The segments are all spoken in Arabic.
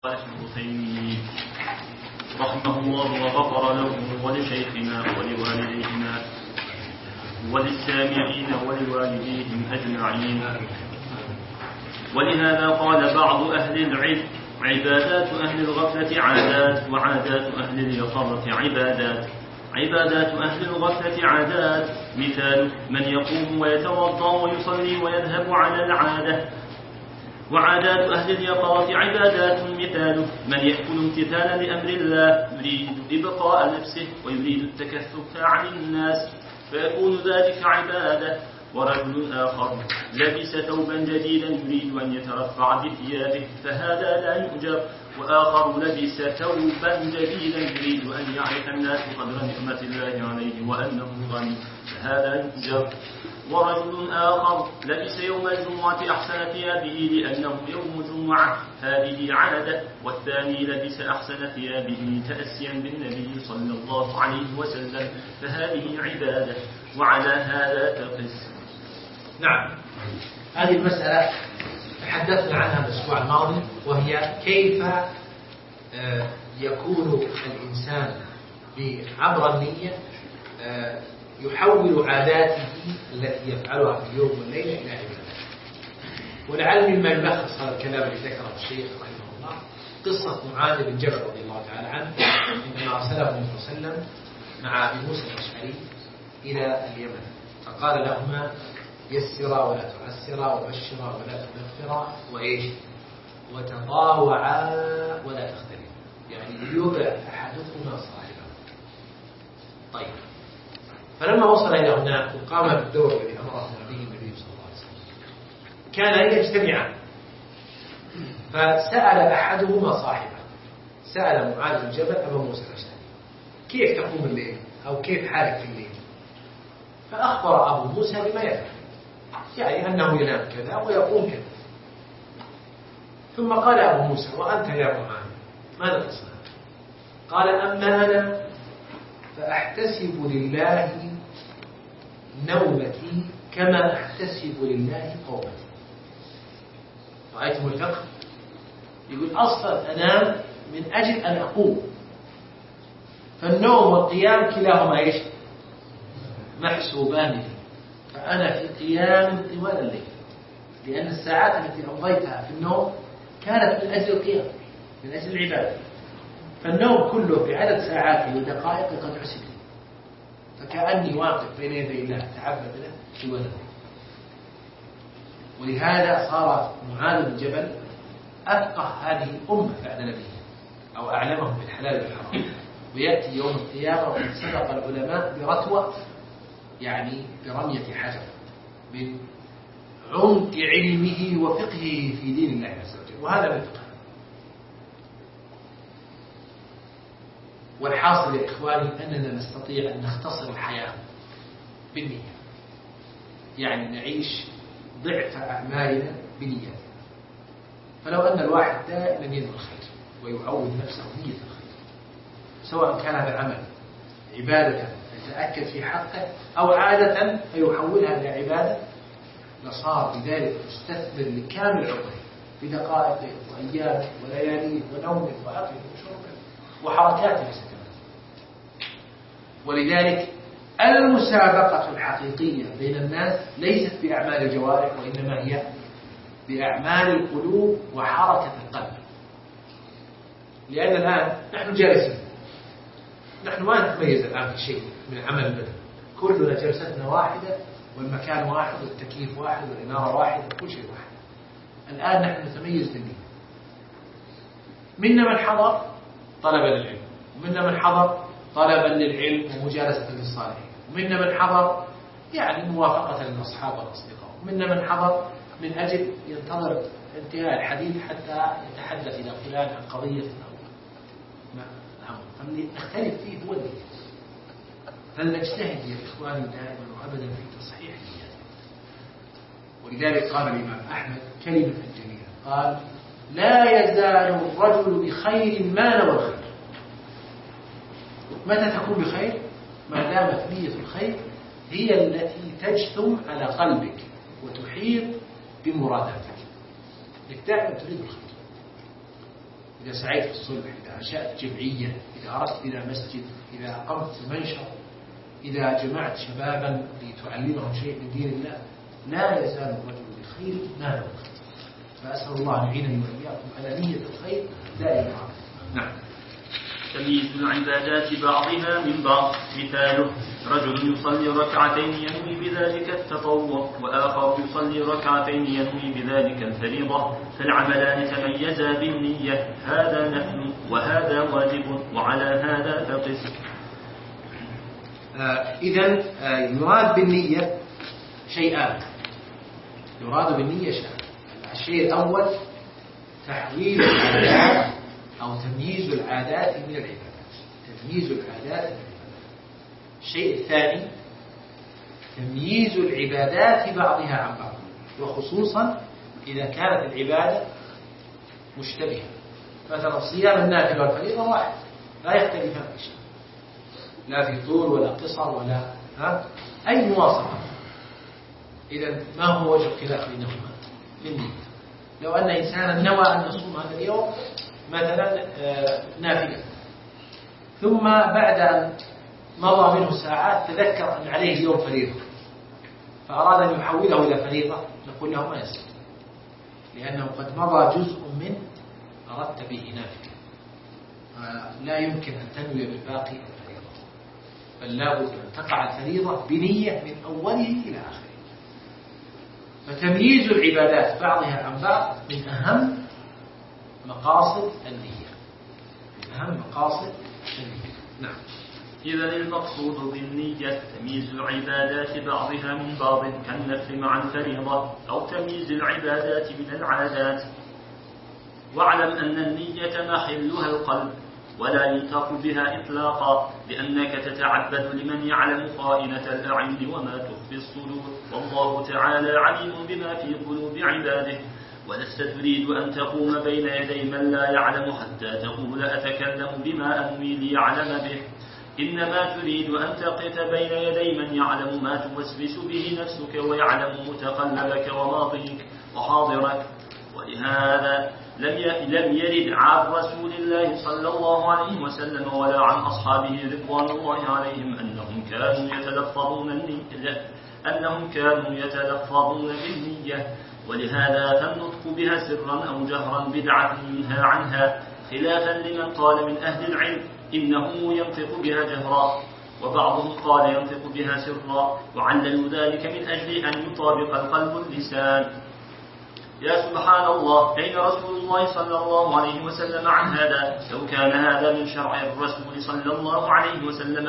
الحسين رحمه الله وغفر له ولشيخنا ولوالدينا وللسامعين ولوالديهم أجمعين. ولهذا قال بعض أهل العلم: عبادات أهل الغفلة عادات، وعادات أهل اليقظة عبادات. عبادات أهل الغفلة عادات، مثال من يقوم ويتوضأ ويصلي ويذهب على العادة. وعادات أهل اليقظة عبادات، مثال من يأكل امتثالا لأمر الله يريد إبقاء نفسه ويريد التكثف عن الناس، فيكون ذلك عبادة. ورجل آخر لبس ثوبا جديدا يريد أن يترفع بثيابه، فهذا لا يؤجر. وآخر لبس ثوبا جديدا يريد أن يعرف الناس قدر نعمة الله عليه وأنه غني، فهذا يؤجر. ورجل آخر لبس يوم الجمعة أحسن ثيابه لأنه يوم جمعة، هذه عادة. والثاني لبس أحسن ثيابه تأسيا بالنبي صلى الله عليه وسلم، فهذه عبادة. وعلى هذا تقس. نعم، هذه المسألة تحدثنا عنها الأسبوع الماضي، وهي كيف يكون الإنسان عبر النية يحول عاداته التي يفعلها في اليوم والليلة إلى عبادة. ولعل مما يلخص هذا الكلام الذي ذكره الشيخ رحمه الله قصة معاذ بن جبل رضي الله تعالى عنه، عندما أرسله النبي صلى الله عليه وسلم مع أبي موسى الأشعري إلى اليمن، فقال لهما: يسرا ولا تعسرا، وبشرا ولا تنفرا، وإيش؟ وتطاوعا ولا تختلفا، يعني ليطع أحدكما صاحبه. طيب، فلما وصل إلى هناك وقام بالدور الذي أمره به النبي صلى الله عليه وسلم، كان أن يجتمعا، فسأل أحدهما صاحبه، سأل معاذ بن جبل أبا موسى الأشعري: كيف تقوم الليل؟ أو كيف حالك في الليل؟ فأخبر أبو موسى بما يفعل، يعني أنه ينام كذا ويقوم كذا. ثم قال أبو موسى: وأنت يا معاذ ماذا تصنع؟ قال: أما أنا فأحتسب لله نومتي كما أحتسب لله قومتي. رأيتم الفقه؟ يقول أصلا أنام من أجل أن أقوم، فالنوم والقيام كلاهما إيش؟ محسوبان لي، فأنا في قيام طوال الليل، لأن الساعات التي أمضيتها في النوم كانت من أجل القيام، من أجل العبادة. فالنوم كله بعدد ساعاته ودقائق قد حسب لي، فكأني واقف بين يدي الله تعبد له طوال الليل. ولهذا صار معاذ بن جبل أفقه هذه الأمة بعد نبيه، أو أعلمهم بالحلال والحرام. ويأتي يوم القيامة وقد سبق العلماء برتوة، يعني برمية حجر، من عمق علمه وفقهه في دين الله عز وجل، وهذا من الفقه. والحاصل يا إخواني أننا نستطيع أن نختصر الحياة بالنية، يعني نعيش ضعف أعمالنا بنية. فلو أن الواحد دائما ينوي الخير ويعود نفسه نية الخير، سواء كان هذا العمل عبادة يتأكد في حقه أو عادة فيحولها إلى عبادة، لصار بذلك مستثمر لكامل عمره بدقائقه وأيامه ولياليه ونومه وأكله وشربه وحركاته وسكناته. ولذلك المسابقة الحقيقية بين الناس ليست بأعمال الجوارح، وإنما هي بأعمال القلوب وحركة القلب. لأن الآن نحن جالسين، نحن ما نتميز الآن في شيء من عمل البدن، كلنا جلستنا واحدة والمكان واحد والتكييف واحد والإنارة واحدة وكل شيء واحد. الآن نحن نتميز بالنية. منا من حضر طلبا للعلم، ومنا من حضر طلبا للعلم ومجالسة للصالحين، ومنا من حضر يعني موافقة للأصحاب والأصدقاء، ومنا من حضر من أجل ينتظر انتهاء الحديث حتى يتحدث إلى فلان عن قضية أو نعم، فاللي نختلف فيه هو النية. فلنجتهد يا إخواني دائما وأبدا في تصحيح النية. ولذلك قال الإمام أحمد كلمة جميلة، قال: لا يزال الرجل بخير ما نوى الخير. متى تكون بخير؟ ما دامت نية الخير هي التي تجثم على قلبك وتحيط بمراداتك، انك دائما تريد الخير. إذا سعيت في الصلح، إذا أنشأت جمعية، إذا أردت بناء مسجد، إذا أقمت منشر، إذا جمعت شبابا لتعلمهم شيء من دين الله، لا يزال الرجل بخير ما لم يخير. فأسأل الله أن يعينني وإياكم على نية الخير دائما. نعم. تمييز العبادات بعضها من بعض. مثاله: رجل يصلي ركعتين ينوي بذلك التطوع، وآخر يصلي ركعتين ينوي بذلك الفريضة، فالعملان تميزا بالنية، هذا نفل وهذا واجب، وعلى هذا فقس. إذن يراد بالنية شيئان. يراد بالنية شيئان. الشيء الأول تحويل العادات أو تمييز العادات من العبادات. تمييز العادات من العبادات. الشيء الثاني تمييز العبادات بعضها عن بعض، وخصوصا إذا كانت العبادة مشتبهة. مثلا صيام النافلة والفريضة واحد، لا يختلفان في شيء، لا في طول ولا قصر ولا أي مواصفة. إذا ما هو وجه الخلاف بينهما؟ بالنية. لو أن إنسانا نوى أن يصوم هذا اليوم مثلا نافلة، ثم بعد أن مضى منه ساعات تذكر أن عليه يوم فريضة، فأراد أن يحوله إلى فريضة، نقول له ما يصير، لأنه قد مضى جزء من أردت به نافلة، لا يمكن أن تنوي بالباقي الفريضة، بل لا بد أن تقع الفريضة بنية من أوله إلى آخره. فتمييز العبادات بعضها عن بعض من أهم مقاصد النية. من أهم مقاصد النية. نعم. إذا المقصود بالنية تمييز العبادات بعضها من بعض كالنفل مع الفريضة، أو تمييز العبادات من العادات. واعلم أن النية محلها القلب، ولا يلتق بها إطلاقا، لأنك تتعبد لمن يعلم خائنة الأعين وما تخفي الصدور، والله تعالى عليم بما في قلوب عباده، ولست تريد أن تقوم بين يدي من لا يعلم حتى تقول أتكلم بما أنوي ليعلم به، إنما تريد أن تقف بين يدي من يعلم ما توسوس به نفسك، ويعلم متقلبك وماضيك وحاضرك. ولهذا لم يرد عن رسول الله صلى الله عليه وسلم ولا عن أصحابه رضوان الله عليهم أنهم كانوا يتلفظون بالنية، ولهذا فالنطق بها سرا أو جهرا بدعة ينهى عنها، خلافا لمن قال من أهل العلم إنه ينطق بها جهرا، وبعضهم قال ينطق بها سرا، وعللوا ذلك من أجل أن يطابق القلب اللسان. يا سبحان الله، أين رسول الله صلى الله عليه وسلم عن هذا؟ لو كان هذا من شرع الرسول صلى الله عليه وسلم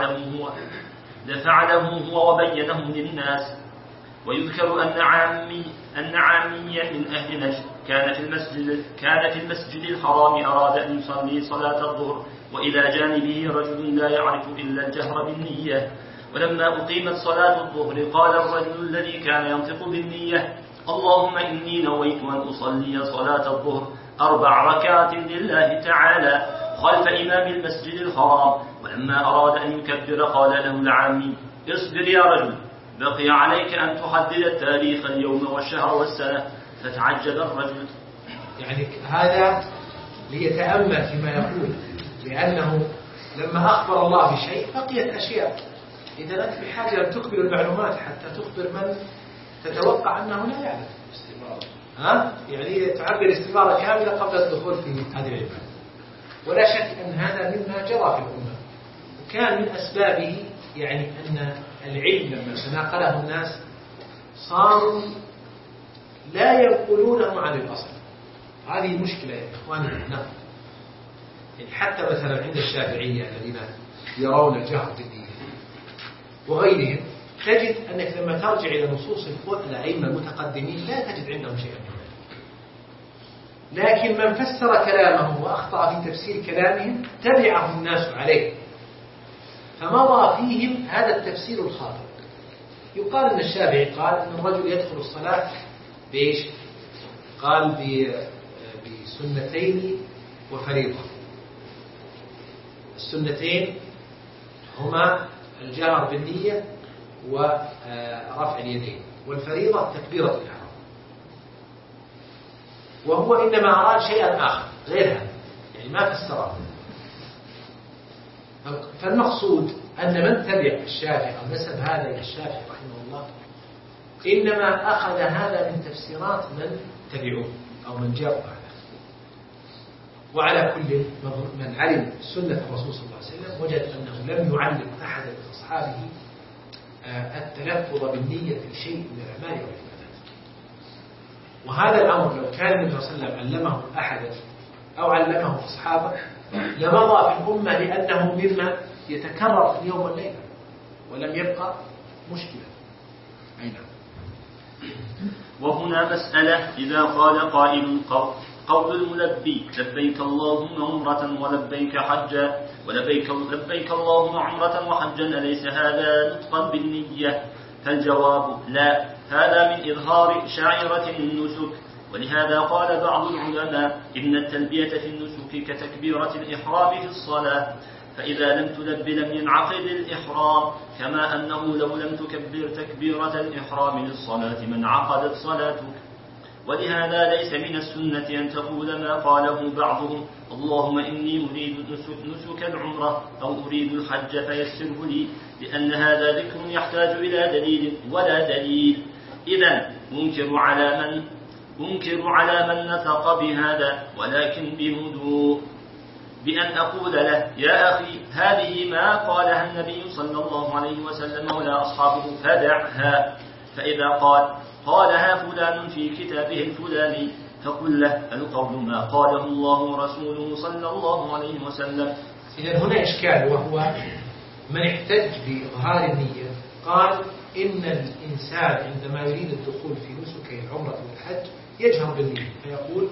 لفعله هو وبينه للناس. ويذكر أن عاميا من أهل نجد كان في المسجد الحرام أراد أن يصلي صلاة الظهر، وإلى جانبه رجل لا يعرف إلا الجهر بالنية، ولما أقيمت صلاة الظهر قال الرجل الذي كان ينطق بالنية: اللهم إني نويت أن أصلي صلاة الظهر 4 ركعات لله تعالى خلف إمام المسجد الحرام. ولما أراد أن يكبر قال له العامي: اصبر يا رجل، بقي عليك أن تحدد التاريخ اليوم والشهر والسنة. فتعجب الرجل. يعني هذا ليتأمل فيما يقول، لأنه لما أخبر الله بشيء بقيت أشياء. إذا أنت بحاجة أن تخبر المعلومات حتى تخبر من تتوقع أنه لا يعلم. يعني تعبر استمارة كاملة قبل الدخول في هذه العبادة. ولا شك أن هذا مما جرى في الأمة، وكان من أسبابه يعني أن العلم لما تناقله الناس صاروا لا ينقلونه عن الأصل. هذه مشكلة يا إخواني. نعم. يعني حتى مثلا عند الشافعية الذين يرون الجهر بالدين وغيرهم، تجد أنك لما ترجع إلى نصوص الأئمة المتقدمين لا تجد عندهم شيئا من ذلك. لكن من فسر كلامه وأخطأ في تفسير كلامهم تبعه الناس عليه، فمضى فيهم هذا التفسير الخاطئ. يقال أن الشافعي قال أن الرجل يدخل الصلاة بإيش؟ قال بسنتين وفريضة. السنتين هما الجهر بالنية ورفع اليدين، والفريضة تكبيرة الإحرام. وهو إنما أراد شيئا آخر غير هذا، ما فسره. فالمقصود أن من تبع الشافعي أو نسب هذا إلى الشافعي رحمه الله إنما أخذ هذا من تفسيرات من تبعوه أو من جاءوا بعده. وعلى كل من علم سنة الرسول صلى الله عليه وسلم وجد أنه لم يعلم أحد من أصحابه التلفظ بالنية في شيء من الأعمال والعبادات. وهذا الأمر لو كان النبي صلى الله عليه وسلم علمه أحدا أو علمه أصحابه لمضى في الأمة لأنه مما يتكرر في اليوم والليلة ولم يبقى مشكلة. أي نعم. وهنا مسألة إذا قال قائل قول الملبي لبيك اللهم عمرة ولبيك حجا ولبيك اللهم عمرة وحجا أليس هذا نطقا بالنية؟ فالجواب لا، هذا من إظهار شعيرة النسك. ولهذا قال بعض العلماء إن التلبية في النسك كتكبيرة الإحرام في الصلاة، فإذا لم تلب لم ينعقد الإحرام، كما أنه لو لم تكبر تكبيرة الإحرام للصلاة ما انعقدت صلاتك. ولهذا ليس من السنة أن تقول ما قاله بعضهم اللهم إني أريد نسك العمرة أو أريد الحج فيسره لي، لأن هذا ذكر يحتاج إلى دليل ولا دليل. إذن أنكر على من نطق بهذا، ولكن بهدوء، بأن أقول له يا أخي هذه ما قالها النبي صلى الله عليه وسلم ولا أصحابه فدعها. فإذا قالها فلان في كتابه الفلاني فقل له القول ما قاله الله ورسوله صلى الله عليه وسلم. إذن هنا إشكال، وهو من احتج بإظهار النية قال إن الإنسان عندما يريد الدخول في نسك العمرة والحج يجهر بالنية فيقول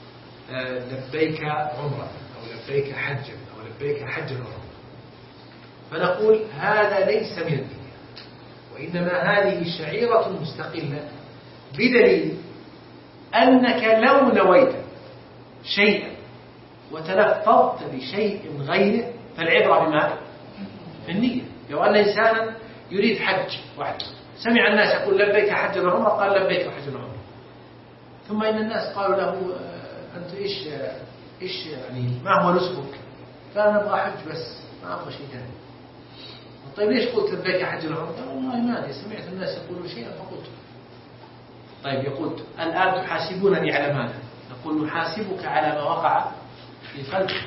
لبيك عمرة أو لبيك حجا أو لبيك حجا عمرة، فنقول هذا ليس من النية، وإنما هذه شعيرة مستقلة، بدليل أنك لو نويت شيئا وتلفظت بشيء غيره فالعبرة بما في النية. لو أن إنسانا يريد حج واحد سمع الناس يقول لبيك حج العمرة قال لبيك حج العمرة، ثم إن الناس قالوا له أنت إيش يعني ما هو نسكك؟ فأنا أبغى حج بس ما أبغى شيء ثاني. طيب ليش قلت لبيك حج العمرة؟ والله ما أدري، سمعت الناس يقولوا شيئا فقلت. طيب يقول الآن تحاسبونني على ماذا؟ نقول نحاسبك على ما وقع في قلبك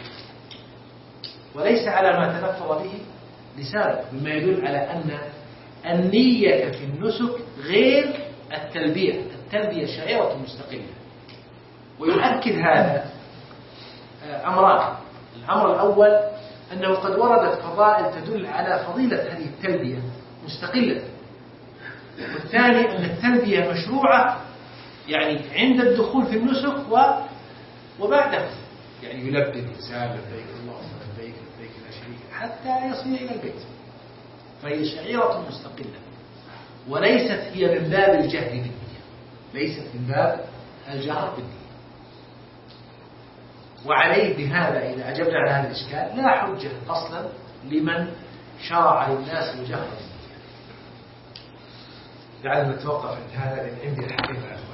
وليس على ما تلفظ به لسانك، بما يدل على أن النية في النسك غير التلبية. التلبية شعيرة مستقلة. ويؤكد هذا أمران. الأمر الأول أنه قد وردت فضائل تدل على فضيلة هذه التلبية مستقلة، والثاني أن التلبية مشروعة يعني عند الدخول في النسك وبعده، يعني يلبي الإنسان لبيك اللهم لبيك لبيك لا شريك حتى يصل إلى البيت. فهي شعيرة مستقلة وليست هي من باب الجهر بالنية، ليست من باب الجهر بالنية. وعليه بهذا إذا أجبنا على هذا الإشكال لا حجة أصلا لمن شرع للناس الجهر بالنية. لعلنا نتوقف عند هذا لأن عندي الحقيقة